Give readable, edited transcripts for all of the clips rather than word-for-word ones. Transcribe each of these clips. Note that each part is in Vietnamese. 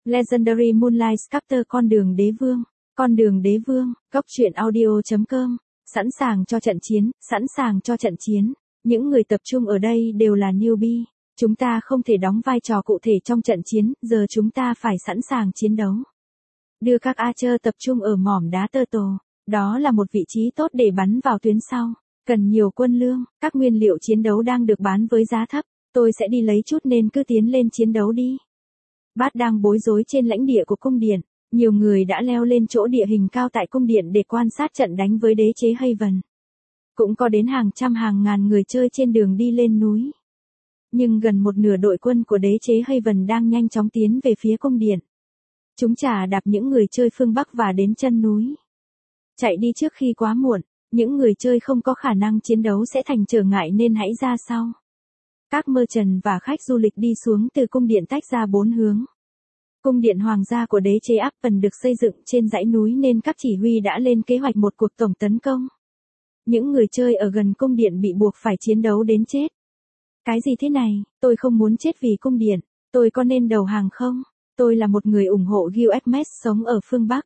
Legendary Moonlight Sculptor con đường đế vương, góc truyện audio.com, sẵn sàng cho trận chiến, sẵn sàng cho trận chiến. Những người tập trung ở đây đều là newbie, chúng ta không thể đóng vai trò cụ thể trong trận chiến, giờ chúng ta phải sẵn sàng chiến đấu. Đưa các Archer tập trung ở mỏm đá Turtle, đó là một vị trí tốt để bắn vào tuyến sau, cần nhiều quân lương, các nguyên liệu chiến đấu đang được bán với giá thấp, tôi sẽ đi lấy chút nên cứ tiến lên chiến đấu đi. Bát đang bối rối trên lãnh địa của cung điện, nhiều người đã leo lên chỗ địa hình cao tại cung điện để quan sát trận đánh với đế chế Haven. Cũng có đến hàng trăm hàng ngàn người chơi trên đường đi lên núi. Nhưng gần một nửa đội quân của đế chế Haven đang nhanh chóng tiến về phía cung điện. Chúng chà đạp những người chơi phương Bắc và đến chân núi. Chạy đi trước khi quá muộn, những người chơi không có khả năng chiến đấu sẽ thành trở ngại nên hãy ra sau. Các merchant và khách du lịch đi xuống từ cung điện tách ra 4 hướng. Cung điện hoàng gia của đế chế Appen được xây dựng trên dãy núi nên các chỉ huy đã lên kế hoạch một cuộc tổng tấn công. Những người chơi ở gần cung điện bị buộc phải chiến đấu đến chết. Cái gì thế này, tôi không muốn chết vì cung điện, tôi có nên đầu hàng không? Tôi là một người ủng hộ Gilgamesh sống ở phương Bắc.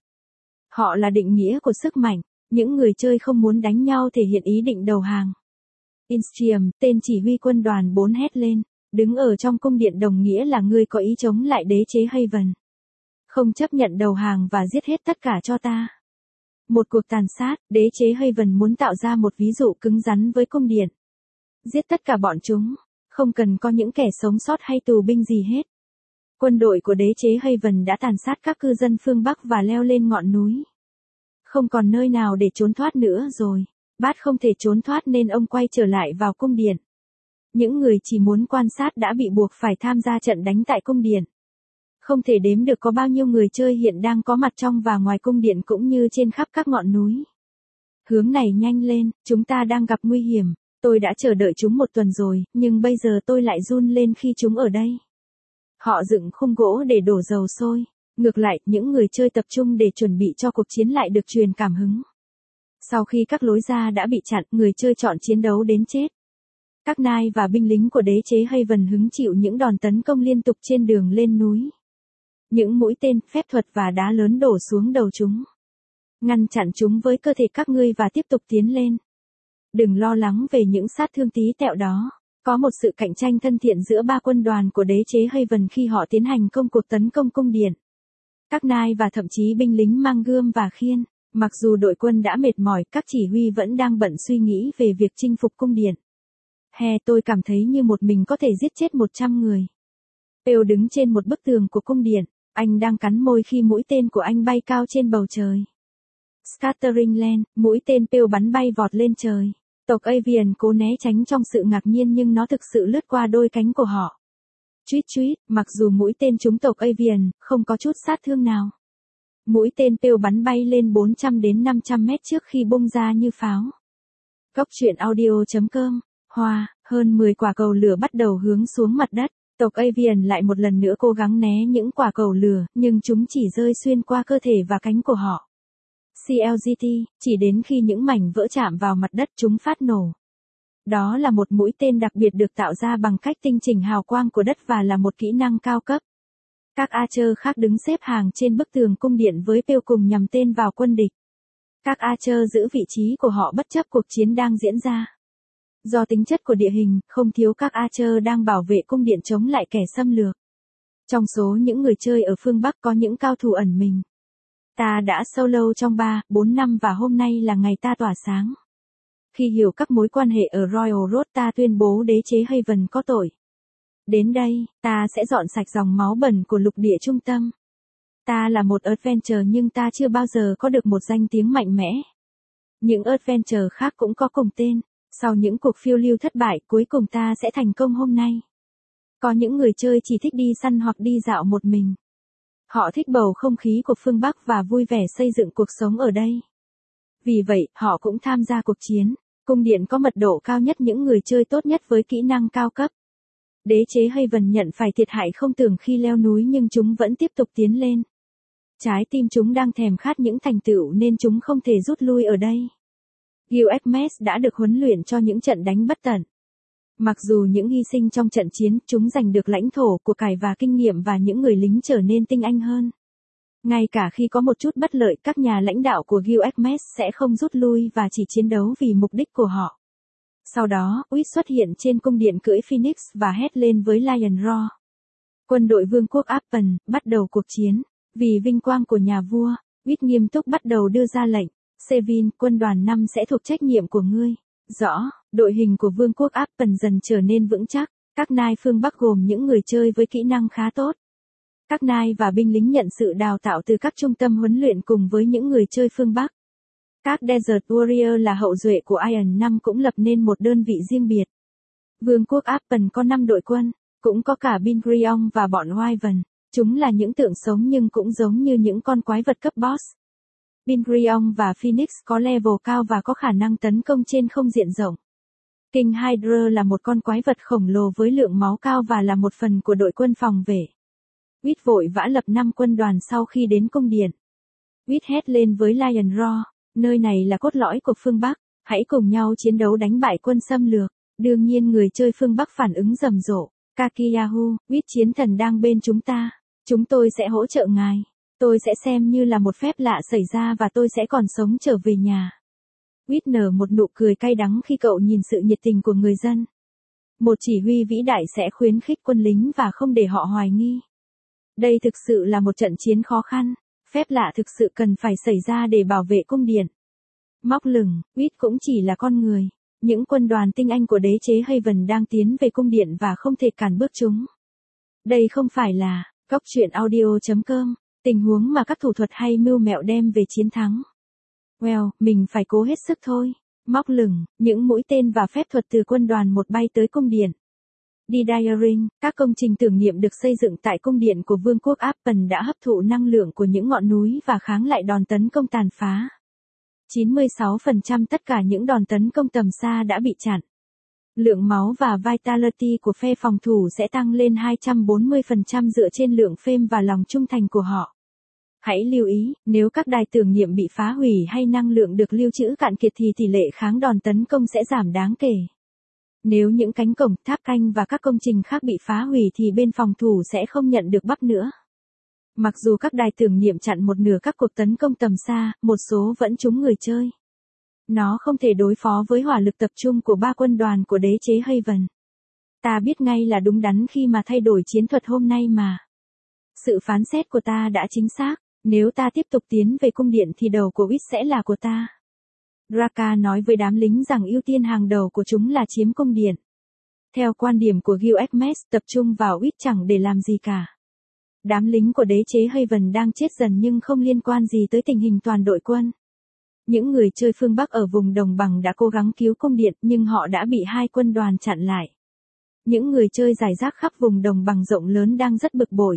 Họ là định nghĩa của sức mạnh, những người chơi không muốn đánh nhau thể hiện ý định đầu hàng. Instrium, tên chỉ huy quân đoàn 4 hét lên, đứng ở trong cung điện đồng nghĩa là ngươi có ý chống lại đế chế Haven. Không chấp nhận đầu hàng và giết hết tất cả cho ta. Một cuộc tàn sát, đế chế Haven muốn tạo ra một ví dụ cứng rắn với cung điện. Giết tất cả bọn chúng, không cần có những kẻ sống sót hay tù binh gì hết. Quân đội của đế chế Haven đã tàn sát các cư dân phương Bắc và leo lên ngọn núi. Không còn nơi nào để trốn thoát nữa rồi. Bát không thể trốn thoát nên ông quay trở lại vào cung điện. Những người chỉ muốn quan sát đã bị buộc phải tham gia trận đánh tại cung điện. Không thể đếm được có bao nhiêu người chơi hiện đang có mặt trong và ngoài cung điện cũng như trên khắp các ngọn núi. Hướng này nhanh lên, chúng ta đang gặp nguy hiểm. Tôi đã chờ đợi chúng một tuần rồi, nhưng bây giờ tôi lại run lên khi chúng ở đây. Họ dựng khung gỗ để đổ dầu sôi. Ngược lại, những người chơi tập trung để chuẩn bị cho cuộc chiến lại được truyền cảm hứng. Sau khi các lối ra đã bị chặn, người chơi chọn chiến đấu đến chết. Các nai và binh lính của đế chế Haven hứng chịu những đòn tấn công liên tục trên đường lên núi. Những mũi tên, phép thuật và đá lớn đổ xuống đầu chúng. Ngăn chặn chúng với cơ thể các ngươi và tiếp tục tiến lên. Đừng lo lắng về những sát thương tí tẹo đó. Có một sự cạnh tranh thân thiện giữa ba quân đoàn của đế chế Haven khi họ tiến hành công cuộc tấn công cung điện. Các nai và thậm chí binh lính mang gươm và khiên. Mặc dù đội quân đã mệt mỏi, các chỉ huy vẫn đang bận suy nghĩ về việc chinh phục cung điện. Tôi cảm thấy như một mình có thể giết chết 100 người. Pale đứng trên một bức tường của cung điện, anh đang cắn môi khi mũi tên của anh bay cao trên bầu trời. Scattering Land, mũi tên Pale bắn bay vọt lên trời. Tộc Avian cố né tránh trong sự ngạc nhiên nhưng nó thực sự lướt qua đôi cánh của họ. Chuít chuít, mặc dù mũi tên trúng tộc Avian, không có chút sát thương nào. Mũi tên Pale bắn bay lên 400 đến 500 mét trước khi bung ra như pháo. Góc truyện audio.com, hơn 10 quả cầu lửa bắt đầu hướng xuống mặt đất. Tộc Avian lại một lần nữa cố gắng né những quả cầu lửa, nhưng chúng chỉ rơi xuyên qua cơ thể và cánh của họ. CLGT, chỉ đến khi những mảnh vỡ chạm vào mặt đất chúng phát nổ. Đó là một mũi tên đặc biệt được tạo ra bằng cách tinh chỉnh hào quang của đất và là một kỹ năng cao cấp. Các Archer khác đứng xếp hàng trên bức tường cung điện với Pale cùng nhằm tên vào quân địch. Các Archer giữ vị trí của họ bất chấp cuộc chiến đang diễn ra. Do tính chất của địa hình, không thiếu các Archer đang bảo vệ cung điện chống lại kẻ xâm lược. Trong số những người chơi ở phương Bắc có những cao thủ ẩn mình. Ta đã solo trong 3-4 năm và hôm nay là ngày ta tỏa sáng. Khi hiểu các mối quan hệ ở Royal Road ta tuyên bố đế chế Haven có tội. Đến đây, ta sẽ dọn sạch dòng máu bẩn của lục địa trung tâm. Ta là một Adventure nhưng ta chưa bao giờ có được một danh tiếng mạnh mẽ. Những Adventure khác cũng có cùng tên. Sau những cuộc phiêu lưu thất bại, cuối cùng ta sẽ thành công hôm nay. Có những người chơi chỉ thích đi săn hoặc đi dạo một mình. Họ thích bầu không khí của phương Bắc và vui vẻ xây dựng cuộc sống ở đây. Vì vậy, họ cũng tham gia cuộc chiến. Cung điện có mật độ cao nhất những người chơi tốt nhất với kỹ năng cao cấp. Đế chế Haven nhận phải thiệt hại không tưởng khi leo núi nhưng chúng vẫn tiếp tục tiến lên. Trái tim chúng đang thèm khát những thành tựu nên chúng không thể rút lui ở đây. Gilgamesh đã được huấn luyện cho những trận đánh bất tận. Mặc dù những hy sinh trong trận chiến, chúng giành được lãnh thổ, của cải và kinh nghiệm và những người lính trở nên tinh anh hơn. Ngay cả khi có một chút bất lợi, các nhà lãnh đạo của Gilgamesh sẽ không rút lui và chỉ chiến đấu vì mục đích của họ. Sau đó, Whit xuất hiện trên cung điện cưỡi Phoenix và hét lên với Lion Roar. Quân đội vương quốc Appen, bắt đầu cuộc chiến. Vì vinh quang của nhà vua, Whit nghiêm túc bắt đầu đưa ra lệnh. Sevin, quân đoàn 5 sẽ thuộc trách nhiệm của ngươi. Rõ, đội hình của vương quốc Appen dần trở nên vững chắc. Các nai phương Bắc gồm những người chơi với kỹ năng khá tốt. Các nai và binh lính nhận sự đào tạo từ các trung tâm huấn luyện cùng với những người chơi phương Bắc. Các Desert Warrior là hậu duệ của Iron 5 cũng lập nên một đơn vị riêng biệt. Vương quốc Appen có 5 đội quân, cũng có cả Bingrion và bọn Wyvern. Chúng là những tượng sống nhưng cũng giống như những con quái vật cấp boss. Bingrion và Phoenix có level cao và có khả năng tấn công trên không diện rộng. King Hydra là một con quái vật khổng lồ với lượng máu cao và là một phần của đội quân phòng vệ. Whit vội vã lập 5 quân đoàn sau khi đến cung điện. Whit hét lên với Lion Roar, nơi này là cốt lõi của phương Bắc, hãy cùng nhau chiến đấu đánh bại quân xâm lược. Đương nhiên người chơi phương Bắc phản ứng rầm rộ. Kakiyahu, Whit chiến thần đang bên chúng ta. Chúng tôi sẽ hỗ trợ ngài. Tôi sẽ xem như là một phép lạ xảy ra và tôi sẽ còn sống trở về nhà. Whit nở một nụ cười cay đắng khi cậu nhìn sự nhiệt tình của người dân. Một chỉ huy vĩ đại sẽ khuyến khích quân lính và không để họ hoài nghi. Đây thực sự là một trận chiến khó khăn. Phép lạ thực sự cần phải xảy ra để bảo vệ cung điện. Móc lửng, Whit cũng chỉ là con người. Những quân đoàn tinh anh của đế chế Haven đang tiến về cung điện và không thể cản bước chúng. Đây không phải là Cóc truyện audio.com, tình huống mà các thủ thuật hay mưu mẹo đem về chiến thắng. Well, mình phải cố hết sức thôi. Móc lửng, những mũi tên và phép thuật từ quân đoàn 1 bay tới cung điện. Diring, các công trình tưởng niệm được xây dựng tại cung điện của vương quốc Appen đã hấp thụ năng lượng của những ngọn núi và kháng lại đòn tấn công tàn phá. 96% tất cả những đòn tấn công tầm xa đã bị chặn. Lượng máu và vitality của phe phòng thủ sẽ tăng lên 240% dựa trên lượng phêm và lòng trung thành của họ. Hãy lưu ý, nếu các đài tưởng niệm bị phá hủy hay năng lượng được lưu trữ cạn kiệt thì tỷ lệ kháng đòn tấn công sẽ giảm đáng kể. Nếu những cánh cổng, tháp canh và các công trình khác bị phá hủy thì bên phòng thủ sẽ không nhận được bắp nữa. Mặc dù các đài tưởng niệm chặn một nửa các cuộc tấn công tầm xa, một số vẫn trúng người chơi. Nó không thể đối phó với hỏa lực tập trung của 3 quân đoàn của đế chế Haven. Ta biết ngay là đúng đắn khi mà thay đổi chiến thuật hôm nay mà. Sự phán xét của ta đã chính xác, nếu ta tiếp tục tiến về cung điện thì đầu của Whit sẽ là của ta. Raka nói với đám lính rằng ưu tiên hàng đầu của chúng là chiếm cung điện. Theo quan điểm của Gilgamesh, tập trung vào Whit chẳng để làm gì cả. Đám lính của đế chế Haven đang chết dần nhưng không liên quan gì tới tình hình toàn đội quân. Những người chơi phương Bắc ở vùng đồng bằng đã cố gắng cứu cung điện nhưng họ đã bị 2 quân đoàn chặn lại. Những người chơi rải rác khắp vùng đồng bằng rộng lớn đang rất bực bội.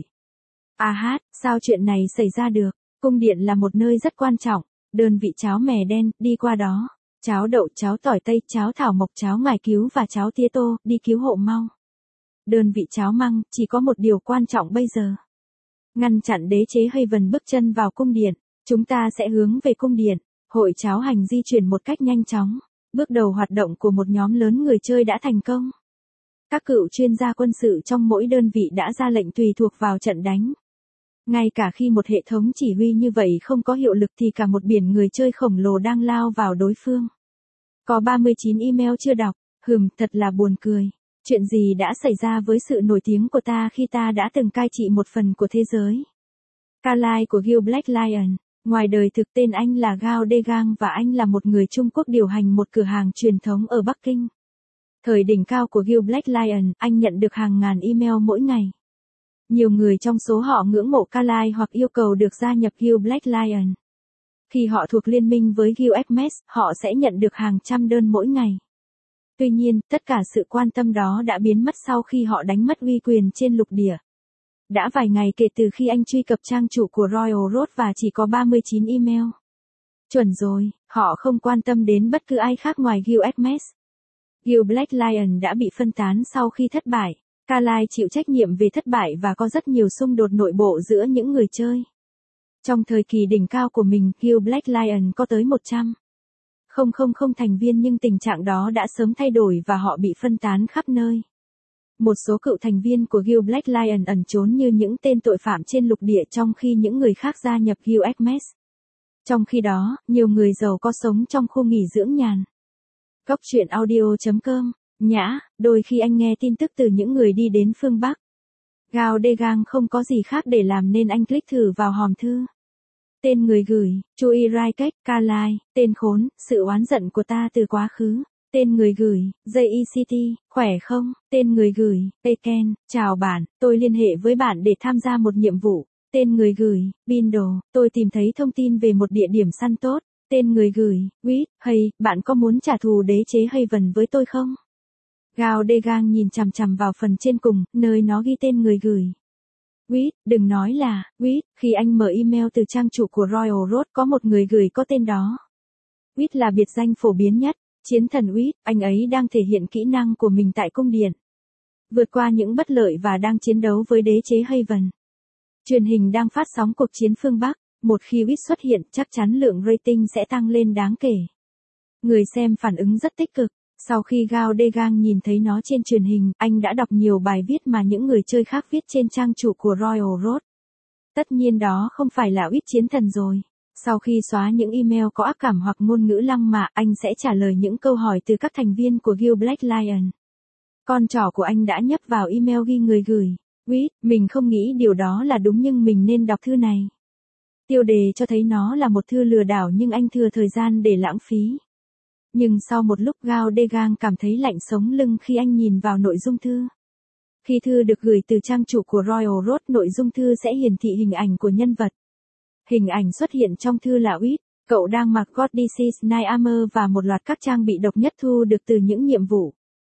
Sao chuyện này xảy ra được? Cung điện là một nơi rất quan trọng. Đơn vị cháo mè đen, đi qua đó. Cháo đậu, cháo tỏi tây, cháo thảo mộc, cháo ngải cứu và cháo tía tô, đi cứu hộ mau. Đơn vị cháo măng, chỉ có một điều quan trọng bây giờ. Ngăn chặn đế chế Haven bước chân vào cung điện. Chúng ta sẽ hướng về cung điện. Hội cháo hành di chuyển một cách nhanh chóng. Bước đầu hoạt động của một nhóm lớn người chơi đã thành công. Các cựu chuyên gia quân sự trong mỗi đơn vị đã ra lệnh tùy thuộc vào trận đánh. Ngay cả khi một hệ thống chỉ huy như vậy không có hiệu lực thì cả một biển người chơi khổng lồ đang lao vào đối phương. Có 39 email chưa đọc, thật là buồn cười. Chuyện gì đã xảy ra với sự nổi tiếng của ta khi ta đã từng cai trị một phần của thế giới? Carlyle của Guild Black Lion. Ngoài đời thực tên anh là Gao Degang và anh là một người Trung Quốc điều hành một cửa hàng truyền thống ở Bắc Kinh. Thời đỉnh cao của Guild Black Lion, anh nhận được hàng ngàn email mỗi ngày. Nhiều người trong số họ ngưỡng mộ Carlyle hoặc yêu cầu được gia nhập Guild Black Lion. Khi họ thuộc liên minh với Gilgamesh, họ sẽ nhận được hàng trăm đơn mỗi ngày. Tuy nhiên, tất cả sự quan tâm đó đã biến mất sau khi họ đánh mất uy quyền trên lục địa. Đã vài ngày kể từ khi anh truy cập trang chủ của Royal Road và chỉ có 39 email. Chuẩn rồi, họ không quan tâm đến bất cứ ai khác ngoài Gilgamesh. Guild Black Lion đã bị phân tán sau khi thất bại. Carlyle chịu trách nhiệm về thất bại và có rất nhiều xung đột nội bộ giữa những người chơi. Trong thời kỳ đỉnh cao của mình, Guild Black Lion có tới 100. 000 thành viên nhưng tình trạng đó đã sớm thay đổi và họ bị phân tán khắp nơi. Một số cựu thành viên của Guild Black Lion ẩn trốn như những tên tội phạm trên lục địa trong khi những người khác gia nhập Guild Hermes. Trong khi đó, nhiều người giàu có sống trong khu nghỉ dưỡng nhàn. Góc truyện audio.com, nhã, đôi khi anh nghe tin tức từ những người đi đến phương Bắc. Gao Degang không có gì khác để làm nên anh click thử vào hòm thư. Tên người gửi, Chui Raikek, Kalai, tên khốn, sự oán giận của ta từ quá khứ. Tên người gửi, JECT, khỏe không? Tên người gửi, Peken, chào bạn, tôi liên hệ với bạn để tham gia một nhiệm vụ. Tên người gửi, Bindo, tôi tìm thấy thông tin về một địa điểm săn tốt. Tên người gửi, Wit, hey, bạn có muốn trả thù đế chế Haven với tôi không? Gao Degang nhìn chằm chằm vào phần trên cùng, nơi nó ghi tên người gửi. Wit, đừng nói là, Wit, khi anh mở email từ trang chủ của Royal Road có một người gửi có tên đó. Wit là biệt danh phổ biến nhất. Chiến thần Wit, anh ấy đang thể hiện kỹ năng của mình tại cung điện. Vượt qua những bất lợi và đang chiến đấu với đế chế Haven. Truyền hình đang phát sóng cuộc chiến phương Bắc, một khi Wit xuất hiện chắc chắn lượng rating sẽ tăng lên đáng kể. Người xem phản ứng rất tích cực. Sau khi Gao Degang nhìn thấy nó trên truyền hình, anh đã đọc nhiều bài viết mà những người chơi khác viết trên trang chủ của Royal Road. Tất nhiên đó không phải là Wit chiến thần rồi. Sau khi xóa những email có ác cảm hoặc ngôn ngữ lăng mạ, anh sẽ trả lời những câu hỏi từ các thành viên của Guild Black Lion. Con trỏ của anh đã nhấp vào email ghi người gửi. Wit, mình không nghĩ điều đó là đúng nhưng mình nên đọc thư này. Tiêu đề cho thấy nó là một thư lừa đảo nhưng anh thừa thời gian để lãng phí. Nhưng sau một lúc Gao Degang cảm thấy lạnh sống lưng khi anh nhìn vào nội dung thư. Khi thư được gửi từ trang chủ của Royal Road, nội dung thư sẽ hiển thị hình ảnh của nhân vật. Hình ảnh xuất hiện trong thư là Wit, cậu đang mặc God Disease Night Armor và một loạt các trang bị độc nhất thu được từ những nhiệm vụ.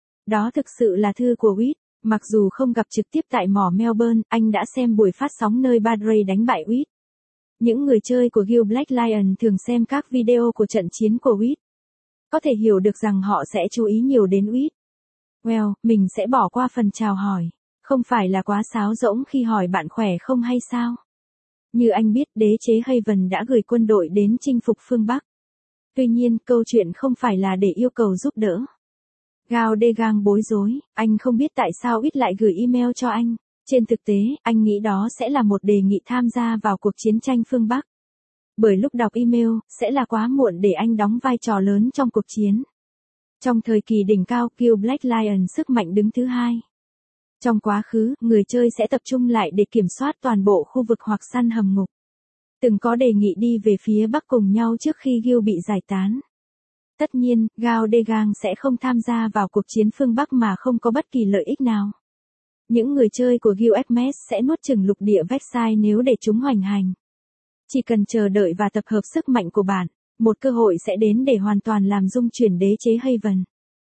Đó thực sự là thư của Wit, mặc dù không gặp trực tiếp tại mỏ Melbourne, anh đã xem buổi phát sóng nơi Padre đánh bại Wit. Những người chơi của Guild Black Lion thường xem các video của trận chiến của Wit. Có thể hiểu được rằng họ sẽ chú ý nhiều đến Wit. Well, mình sẽ bỏ qua phần chào hỏi. Không phải là quá sáo rỗng khi hỏi bạn khỏe không hay sao? Như anh biết, đế chế Haven đã gửi quân đội đến chinh phục phương Bắc. Tuy nhiên, câu chuyện không phải là để yêu cầu giúp đỡ. Gao Degang bối rối, anh không biết tại sao Wit lại gửi email cho anh. Trên thực tế, anh nghĩ đó sẽ là một đề nghị tham gia vào cuộc chiến tranh phương Bắc. Bởi lúc đọc email, sẽ là quá muộn để anh đóng vai trò lớn trong cuộc chiến. Trong thời kỳ đỉnh cao, Guild Black Lion sức mạnh đứng thứ hai. Trong quá khứ, người chơi sẽ tập trung lại để kiểm soát toàn bộ khu vực hoặc săn hầm ngục. Từng có đề nghị đi về phía Bắc cùng nhau trước khi Guild bị giải tán. Tất nhiên, Gao Degang sẽ không tham gia vào cuộc chiến phương Bắc mà không có bất kỳ lợi ích nào. Những người chơi của Guild Hermes sẽ nuốt chửng lục địa Versailles nếu để chúng hoành hành. Chỉ cần chờ đợi và tập hợp sức mạnh của bạn, một cơ hội sẽ đến để hoàn toàn làm rung chuyển đế chế Haven.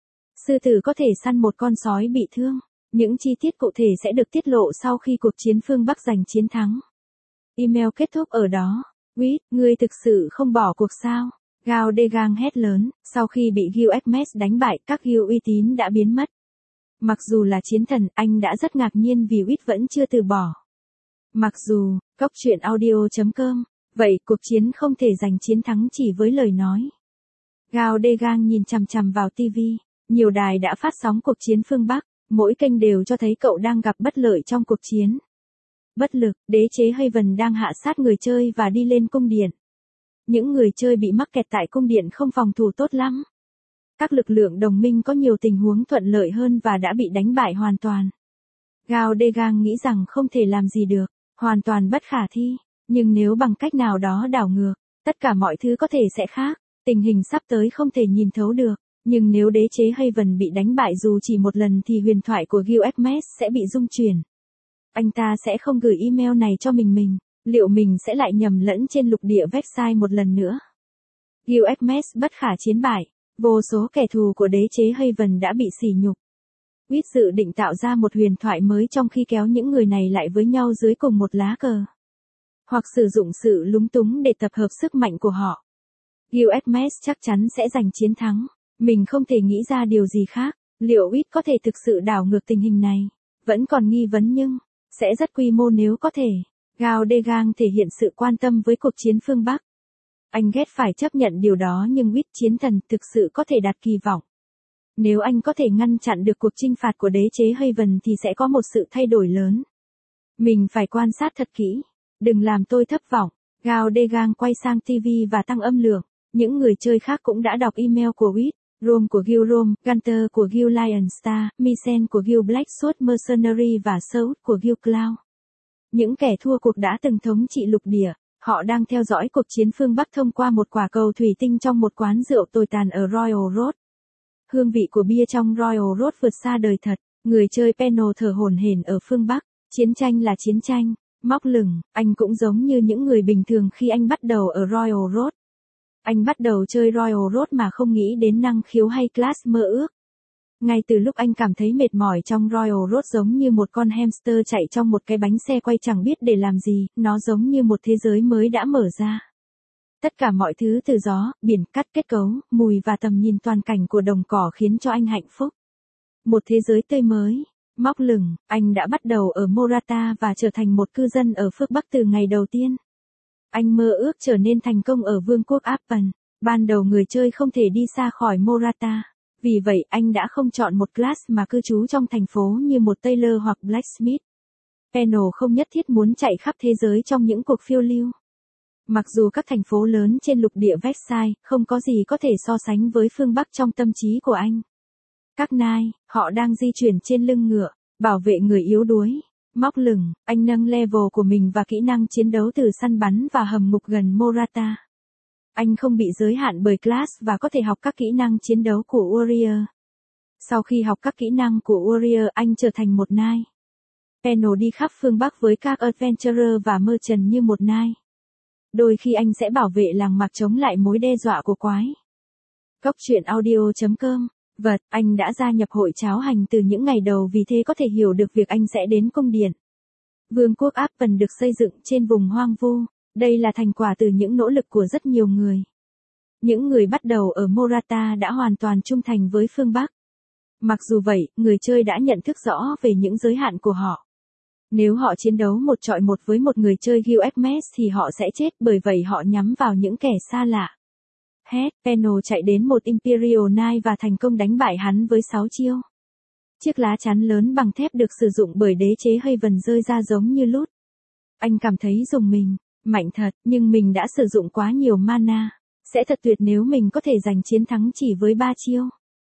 Sư tử có thể săn một con sói bị thương. Những chi tiết cụ thể sẽ được tiết lộ sau khi cuộc chiến phương Bắc giành chiến thắng. Email kết thúc ở đó. Wit, ngươi thực sự không bỏ cuộc sao? Gao Degang hét lớn, sau khi bị Guild Hermes đánh bại, các guild uy tín đã biến mất. Mặc dù là chiến thần, anh đã rất ngạc nhiên vì Wit vẫn chưa từ bỏ. Mặc dù, góc truyện audio.com, vậy cuộc chiến không thể giành chiến thắng chỉ với lời nói. Gao Degang nhìn chằm chằm vào TV, nhiều đài đã phát sóng cuộc chiến phương Bắc. Mỗi kênh đều cho thấy cậu đang gặp bất lợi trong cuộc chiến. Bất lực, đế chế Haven đang hạ sát người chơi và đi lên cung điện. Những người chơi bị mắc kẹt tại cung điện không phòng thủ tốt lắm. Các lực lượng đồng minh có nhiều tình huống thuận lợi hơn và đã bị đánh bại hoàn toàn. Gao Degang nghĩ rằng không thể làm gì được, hoàn toàn bất khả thi. Nhưng nếu bằng cách nào đó đảo ngược, tất cả mọi thứ có thể sẽ khác. Tình hình sắp tới không thể nhìn thấu được. Nhưng nếu đế chế Haven bị đánh bại dù chỉ một lần thì huyền thoại của Guild Hermes sẽ bị rung chuyển. Anh ta sẽ không gửi email này cho mình. Liệu mình sẽ lại nhầm lẫn trên lục địa Versailles một lần nữa? Guild Hermes bất khả chiến bại. Vô số kẻ thù của đế chế Haven đã bị sỉ nhục. Wit dự định tạo ra một huyền thoại mới trong khi kéo những người này lại với nhau dưới cùng một lá cờ. Hoặc sử dụng sự lúng túng để tập hợp sức mạnh của họ. Guild Hermes chắc chắn sẽ giành chiến thắng. Mình không thể nghĩ ra điều gì khác. Liệu Wit có thể thực sự đảo ngược tình hình này? Vẫn còn nghi vấn nhưng, sẽ rất quy mô nếu có thể. Gao Degang thể hiện sự quan tâm với cuộc chiến phương Bắc. Anh ghét phải chấp nhận điều đó nhưng Wit chiến thần thực sự có thể đặt kỳ vọng. Nếu anh có thể ngăn chặn được cuộc chinh phạt của đế chế Haven thì sẽ có một sự thay đổi lớn. Mình phải quan sát thật kỹ. Đừng làm tôi thất vọng. Gao Degang quay sang TV và tăng âm lượng. Những người chơi khác cũng đã đọc email của Wit. Rome của Guild Rome, Gunter của Guild Lion Star, Misen của Guild Black Sword Mercenary và Soul của Guild Cloud. Những kẻ thua cuộc đã từng thống trị lục địa. Họ đang theo dõi cuộc chiến phương Bắc thông qua một quả cầu thủy tinh trong một quán rượu tồi tàn ở Royal Road. Hương vị của bia trong Royal Road vượt xa đời thật. Người chơi Panel thở hổn hển ở phương Bắc. Chiến tranh là chiến tranh. Móc lửng, anh cũng giống như những người bình thường khi anh bắt đầu ở Royal Road. Anh bắt đầu chơi Royal Road mà không nghĩ đến năng khiếu hay class mơ ước. Ngay từ lúc anh cảm thấy mệt mỏi trong Royal Road giống như một con hamster chạy trong một cái bánh xe quay chẳng biết để làm gì, nó giống như một thế giới mới đã mở ra. Tất cả mọi thứ từ gió, biển, cắt kết cấu, mùi và tầm nhìn toàn cảnh của đồng cỏ khiến cho anh hạnh phúc. Một thế giới tươi mới. Móc lửng, anh đã bắt đầu ở Morata và trở thành một cư dân ở phương Bắc từ ngày đầu tiên. Anh mơ ước trở nên thành công ở vương quốc Appen. Ban đầu người chơi không thể đi xa khỏi Morata. Vì vậy anh đã không chọn một class mà cư trú trong thành phố như một tailor hoặc blacksmith. Panel không nhất thiết muốn chạy khắp thế giới trong những cuộc phiêu lưu. Mặc dù các thành phố lớn trên lục địa Versailles không có gì có thể so sánh với phương Bắc trong tâm trí của anh. Các nai, họ đang di chuyển trên lưng ngựa, bảo vệ người yếu đuối. Móc lửng, anh nâng level của mình và kỹ năng chiến đấu từ săn bắn và hầm ngục gần Morata. Anh không bị giới hạn bởi class và có thể học các kỹ năng chiến đấu của Warrior. Sau khi học các kỹ năng của Warrior, anh trở thành một nai. Panel đi khắp phương Bắc với các Adventurer và Merchant như một nai. Đôi khi anh sẽ bảo vệ làng mạc chống lại mối đe dọa của quái. Cốc truyện audio.com. Vật, anh đã gia nhập hội cháo hành từ những ngày đầu vì thế có thể hiểu được việc anh sẽ đến cung điện. Vương quốc Appen được xây dựng trên vùng hoang vu. Đây là thành quả từ những nỗ lực của rất nhiều người. Những người bắt đầu ở Morata đã hoàn toàn trung thành với phương Bắc. Mặc dù vậy, người chơi đã nhận thức rõ về những giới hạn của họ. Nếu họ chiến đấu một chọi một với một người chơi Guild Hermes thì họ sẽ chết bởi vậy họ nhắm vào những kẻ xa lạ. Panel chạy đến một Imperial Knight và thành công đánh bại hắn với 6 chiêu. Chiếc lá chắn lớn bằng thép được sử dụng bởi đế chế Haven rơi ra giống như lút. Anh cảm thấy rùng mình, mạnh thật, nhưng mình đã sử dụng quá nhiều mana. Sẽ thật tuyệt nếu mình có thể giành chiến thắng chỉ với 3 chiêu.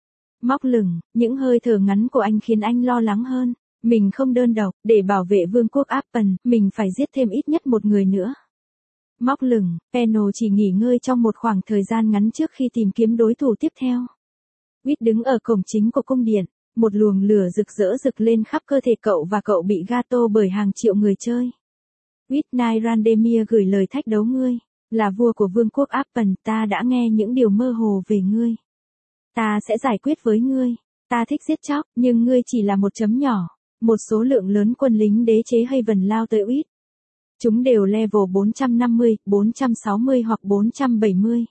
Móc lửng, những hơi thở ngắn của anh khiến anh lo lắng hơn. Mình không đơn độc, để bảo vệ vương quốc Appen, mình phải giết thêm ít nhất một người nữa. Móc lửng, Panel chỉ nghỉ ngơi trong một khoảng thời gian ngắn trước khi tìm kiếm đối thủ tiếp theo. Wit đứng ở cổng chính của cung điện, một luồng lửa rực rỡ rực lên khắp cơ thể cậu và cậu bị gato bởi hàng triệu người chơi. Wit Knight Randemir gửi lời thách đấu ngươi, là vua của vương quốc Appen, ta đã nghe những điều mơ hồ về ngươi. Ta sẽ giải quyết với ngươi, ta thích giết chóc, nhưng ngươi chỉ là một chấm nhỏ. Một số lượng lớn quân lính đế chế Haven lao tới Wit. Chúng đều level 450, 460 hoặc 470.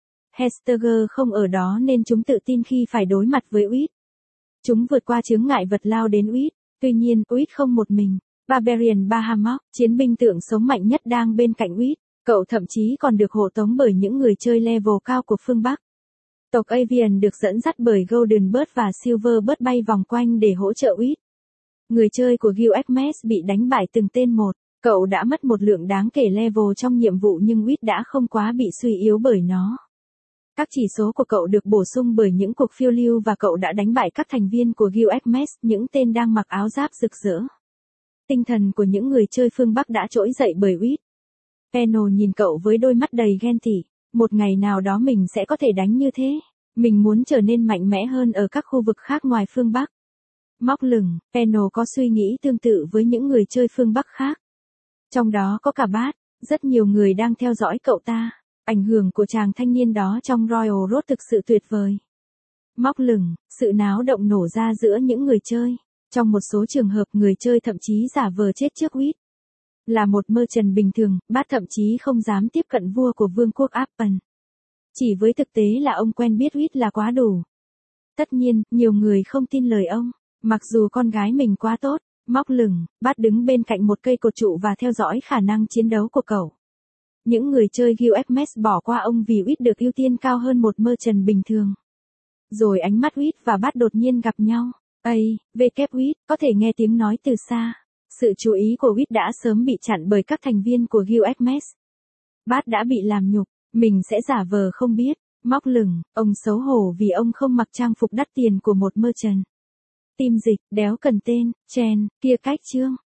Hesteger không ở đó nên chúng tự tin khi phải đối mặt với Wit. Chúng vượt qua chướng ngại vật lao đến Wit. Tuy nhiên, Wit không một mình. Barbarian Bahamut, chiến binh tượng sống mạnh nhất đang bên cạnh Wit. Cậu thậm chí còn được hộ tống bởi những người chơi level cao của phương Bắc. Tộc Avian được dẫn dắt bởi Golden Bird và Silver Bird bay vòng quanh để hỗ trợ Wit. Người chơi của Guild Hermes bị đánh bại từng tên một. Cậu đã mất một lượng đáng kể level trong nhiệm vụ nhưng Wit đã không quá bị suy yếu bởi nó. Các chỉ số của cậu được bổ sung bởi những cuộc phiêu lưu và cậu đã đánh bại các thành viên của Guild Hermes, những tên đang mặc áo giáp rực rỡ. Tinh thần của những người chơi phương Bắc đã trỗi dậy bởi Wit. Panel nhìn cậu với đôi mắt đầy ghen tị. Một ngày nào đó mình sẽ có thể đánh như thế. Mình muốn trở nên mạnh mẽ hơn ở các khu vực khác ngoài phương Bắc. Móc lửng, Panel có suy nghĩ tương tự với những người chơi phương Bắc khác. Trong đó có cả Bát, rất nhiều người đang theo dõi cậu ta. Ảnh hưởng của chàng thanh niên đó trong Royal Road thực sự tuyệt vời. Móc lửng, sự náo động nổ ra giữa những người chơi. Trong một số trường hợp người chơi thậm chí giả vờ chết trước Wit. Là một merchant bình thường, Bát thậm chí không dám tiếp cận vua của vương quốc Appen. Chỉ với thực tế là ông quen biết Wit là quá đủ. Tất nhiên, nhiều người không tin lời ông. Mặc dù con gái mình quá tốt. Móc lửng, Bát đứng bên cạnh một cây cột trụ và theo dõi khả năng chiến đấu của cậu. Những người chơi Guild bỏ qua ông vì Wit được ưu tiên cao hơn một merchant bình thường. Rồi ánh mắt Wit và Bát đột nhiên gặp nhau. Wit, có thể nghe tiếng nói từ xa. Sự chú ý của Wit đã sớm bị chặn bởi các thành viên của Guild. Bát đã bị làm nhục, mình sẽ giả vờ không biết, móc lửng, ông xấu hổ vì ông không mặc trang phục đắt tiền của một merchant. Tim dịch, đéo cần tên, Chen, kia cách chương.